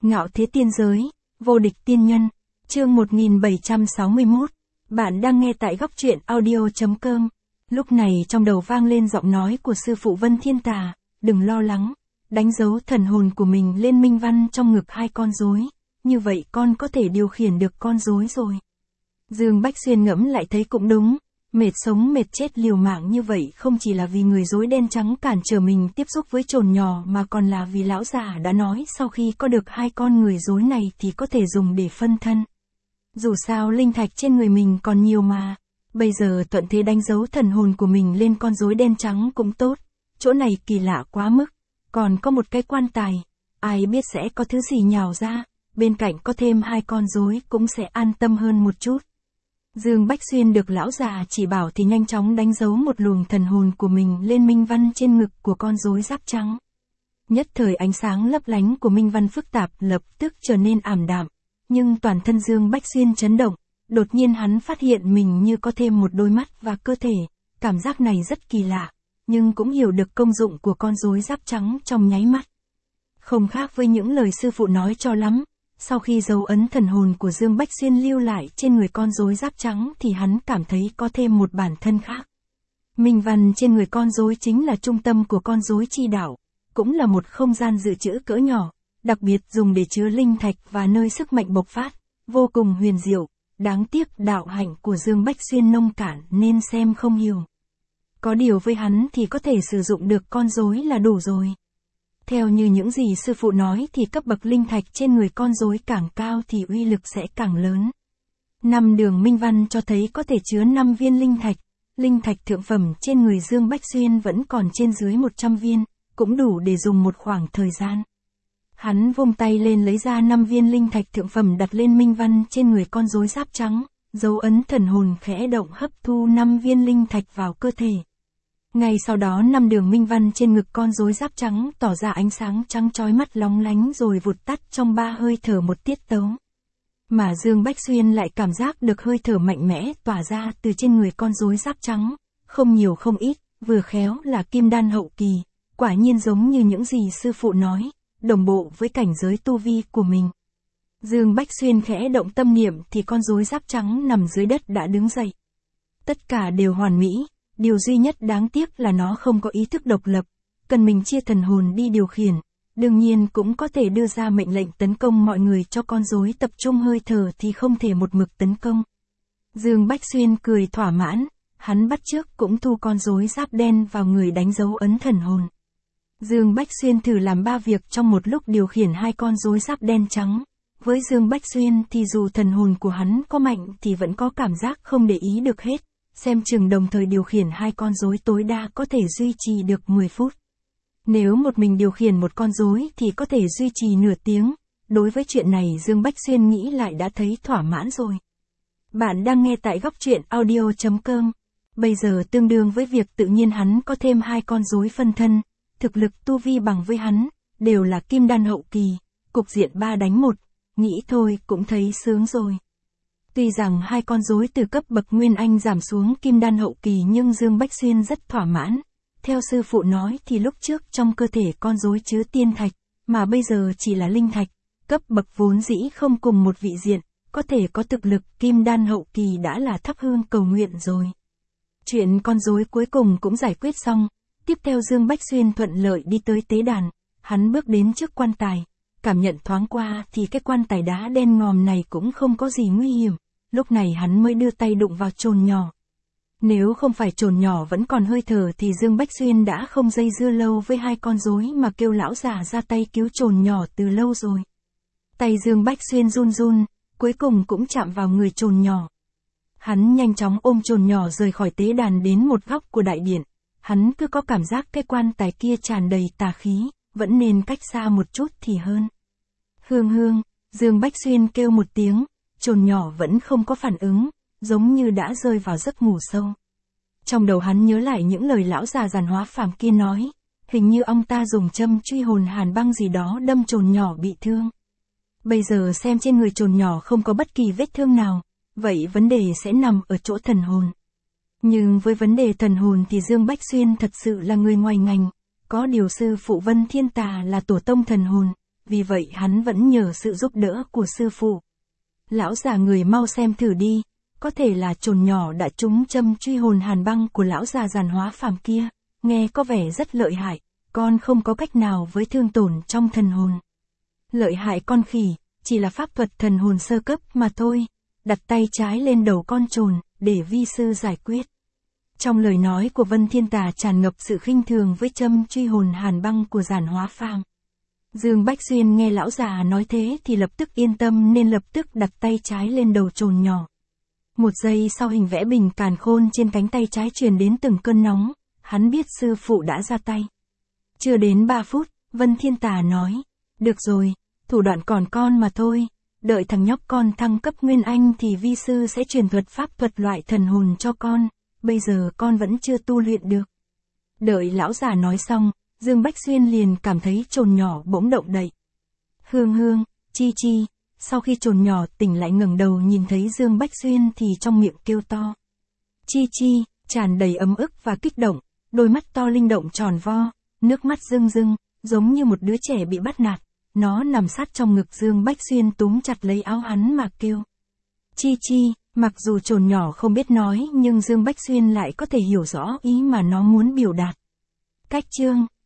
Ngạo thế tiên giới, vô địch tiên nhân, chương 1761. Bạn đang nghe tại góc truyện audio.com. Lúc này trong đầu vang lên giọng nói của sư phụ Vân Thiên Tà, đừng lo lắng, đánh dấu thần hồn của mình lên minh văn trong ngực hai con rối, như vậy con có thể điều khiển được con rối rồi. Dương Bách Xuyên ngẫm lại thấy cũng đúng, mệt sống mệt chết liều mạng như vậy không chỉ là vì người rối đen trắng cản trở mình tiếp xúc với trồn nhỏ mà còn là vì lão già đã nói sau khi có được hai con người rối này thì có thể dùng để phân thân. Dù sao linh thạch trên người mình còn nhiều mà, bây giờ thuận thế đánh dấu thần hồn của mình lên con rối đen trắng cũng tốt, chỗ này kỳ lạ quá mức, còn có một cái quan tài, ai biết sẽ có thứ gì nhào ra, bên cạnh có thêm hai con rối cũng sẽ an tâm hơn một chút. Dương Bách Xuyên được lão già chỉ bảo thì nhanh chóng đánh dấu một luồng thần hồn của mình lên minh văn trên ngực của con rối giáp trắng. Nhất thời ánh sáng lấp lánh của minh văn phức tạp lập tức trở nên ảm đạm, nhưng toàn thân Dương Bách Xuyên chấn động, đột nhiên hắn phát hiện mình như có thêm một đôi mắt và cơ thể, cảm giác này rất kỳ lạ, nhưng cũng hiểu được công dụng của con rối giáp trắng trong nháy mắt. Không khác với những lời sư phụ nói cho lắm. Sau khi dấu ấn thần hồn của Dương Bách Xuyên lưu lại trên người con rối giáp trắng thì hắn cảm thấy có thêm một bản thân khác. Minh văn trên người con rối chính là trung tâm của con rối chi đạo, cũng là một không gian dự trữ cỡ nhỏ, đặc biệt dùng để chứa linh thạch và nơi sức mạnh bộc phát, vô cùng huyền diệu, đáng tiếc đạo hạnh của Dương Bách Xuyên nông cạn nên xem không hiểu. Có điều với hắn thì có thể sử dụng được con rối là đủ rồi. Theo như những gì sư phụ nói thì cấp bậc linh thạch trên người con rối càng cao thì uy lực sẽ càng lớn. 5 đường minh văn cho thấy có thể chứa 5 viên linh thạch thượng phẩm trên người Dương Bách Xuyên vẫn còn trên dưới 100 viên, cũng đủ để dùng một khoảng thời gian. Hắn vung tay lên lấy ra 5 viên linh thạch thượng phẩm đặt lên minh văn trên người con rối giáp trắng, dấu ấn thần hồn khẽ động hấp thu 5 viên linh thạch vào cơ thể. Ngay sau đó 5 đường minh văn trên ngực con rối giáp trắng tỏ ra ánh sáng trắng chói mắt lóng lánh rồi vụt tắt trong 3 hơi thở một tiết tấu. Mà Dương Bách Xuyên lại cảm giác được hơi thở mạnh mẽ tỏa ra từ trên người con rối giáp trắng, không nhiều không ít, vừa khéo là kim đan hậu kỳ, quả nhiên giống như những gì sư phụ nói, đồng bộ với cảnh giới tu vi của mình. Dương Bách Xuyên khẽ động tâm niệm thì con rối giáp trắng nằm dưới đất đã đứng dậy. Tất cả đều hoàn mỹ. Điều duy nhất đáng tiếc là nó không có ý thức độc lập, cần mình chia thần hồn đi điều khiển, đương nhiên cũng có thể đưa ra mệnh lệnh tấn công mọi người cho con rối tập trung hơi thở thì không thể một mực tấn công. Dương Bách Xuyên cười thỏa mãn, hắn bắt chước cũng thu con rối giáp đen vào người đánh dấu ấn thần hồn. Dương Bách Xuyên thử làm 3 việc trong một lúc điều khiển hai con rối giáp đen trắng. Với Dương Bách Xuyên thì dù thần hồn của hắn có mạnh thì vẫn có cảm giác không để ý được hết. Xem chừng đồng thời điều khiển hai con rối tối đa có thể duy trì được 10 phút. Nếu một mình điều khiển một con rối thì có thể duy trì nửa tiếng. Đối với chuyện này Dương Bách Xuyên nghĩ lại đã thấy thỏa mãn rồi. Bạn đang nghe tại góc truyện audio.com. Bây giờ tương đương với việc tự nhiên hắn có thêm hai con rối phân thân, thực lực tu vi bằng với hắn, đều là kim đan hậu kỳ, cục diện 3 đánh 1, nghĩ thôi cũng thấy sướng rồi. Tuy rằng hai con rối từ cấp bậc Nguyên Anh giảm xuống kim đan hậu kỳ nhưng Dương Bách Xuyên rất thỏa mãn. Theo sư phụ nói thì lúc trước trong cơ thể con rối chứa tiên thạch, mà bây giờ chỉ là linh thạch, cấp bậc vốn dĩ không cùng một vị diện, có thể có thực lực kim đan hậu kỳ đã là thắp hương cầu nguyện rồi. Chuyện con rối cuối cùng cũng giải quyết xong, tiếp theo Dương Bách Xuyên thuận lợi đi tới tế đàn, hắn bước đến trước quan tài, cảm nhận thoáng qua thì cái quan tài đá đen ngòm này cũng không có gì nguy hiểm. Lúc này hắn mới đưa tay đụng vào trồn nhỏ. Nếu không phải trồn nhỏ vẫn còn hơi thở thì Dương Bách Xuyên đã không dây dưa lâu với hai con rối mà kêu lão già ra tay cứu trồn nhỏ từ lâu rồi. Tay Dương Bách Xuyên run run, cuối cùng cũng chạm vào người trồn nhỏ. Hắn nhanh chóng ôm trồn nhỏ rời khỏi tế đàn đến một góc của đại điện. Hắn cứ có cảm giác cái quan tài kia tràn đầy tà khí, vẫn nên cách xa một chút thì hơn. Hương hương, Dương Bách Xuyên kêu một tiếng. Trồn nhỏ vẫn không có phản ứng, giống như đã rơi vào giấc ngủ sâu. Trong đầu hắn nhớ lại những lời lão già giàn hóa phàm kia nói, hình như ông ta dùng châm truy hồn hàn băng gì đó đâm trồn nhỏ bị thương. Bây giờ xem trên người trồn nhỏ không có bất kỳ vết thương nào, vậy vấn đề sẽ nằm ở chỗ thần hồn. Nhưng với vấn đề thần hồn thì Dương Bách Xuyên thật sự là người ngoài ngành, có điều sư phụ Vân Thiên Tà là tổ tông thần hồn, vì vậy hắn vẫn nhờ sự giúp đỡ của sư phụ. Lão già người mau xem thử đi, có thể là chồn nhỏ đã trúng châm truy hồn hàn băng của lão già giàn hóa phàm kia, nghe có vẻ rất lợi hại, con không có cách nào với thương tổn trong thần hồn. Lợi hại con khỉ, chỉ là pháp thuật thần hồn sơ cấp mà thôi, đặt tay trái lên đầu con trồn, để vi sư giải quyết. Trong lời nói của Vân Thiên Tà tràn ngập sự khinh thường với châm truy hồn hàn băng của giàn hóa phàm. Dương Bách Xuyên nghe lão già nói thế thì lập tức yên tâm nên lập tức đặt tay trái lên đầu trồn nhỏ. Một giây sau hình vẽ bình càn khôn trên cánh tay trái truyền đến từng cơn nóng, hắn biết sư phụ đã ra tay. Chưa đến 3 phút, Vân Thiên Tà nói, được rồi, thủ đoạn còn con mà thôi, đợi thằng nhóc con thăng cấp Nguyên Anh thì vi sư sẽ truyền thuật pháp thuật loại thần hồn cho con, bây giờ con vẫn chưa tu luyện được. Đợi lão già nói xong, Dương Bách Xuyên liền cảm thấy trồn nhỏ bỗng động đậy. Hương hương, chi chi, sau khi trồn nhỏ tỉnh lại ngẩng đầu nhìn thấy Dương Bách Xuyên thì trong miệng kêu to. Chi chi, tràn đầy ấm ức và kích động, đôi mắt to linh động tròn vo, nước mắt rưng rưng, giống như một đứa trẻ bị bắt nạt. Nó nằm sát trong ngực Dương Bách Xuyên túm chặt lấy áo hắn mà kêu. Chi chi, mặc dù trồn nhỏ không biết nói nhưng Dương Bách Xuyên lại có thể hiểu rõ ý mà nó muốn biểu đạt. Cách chương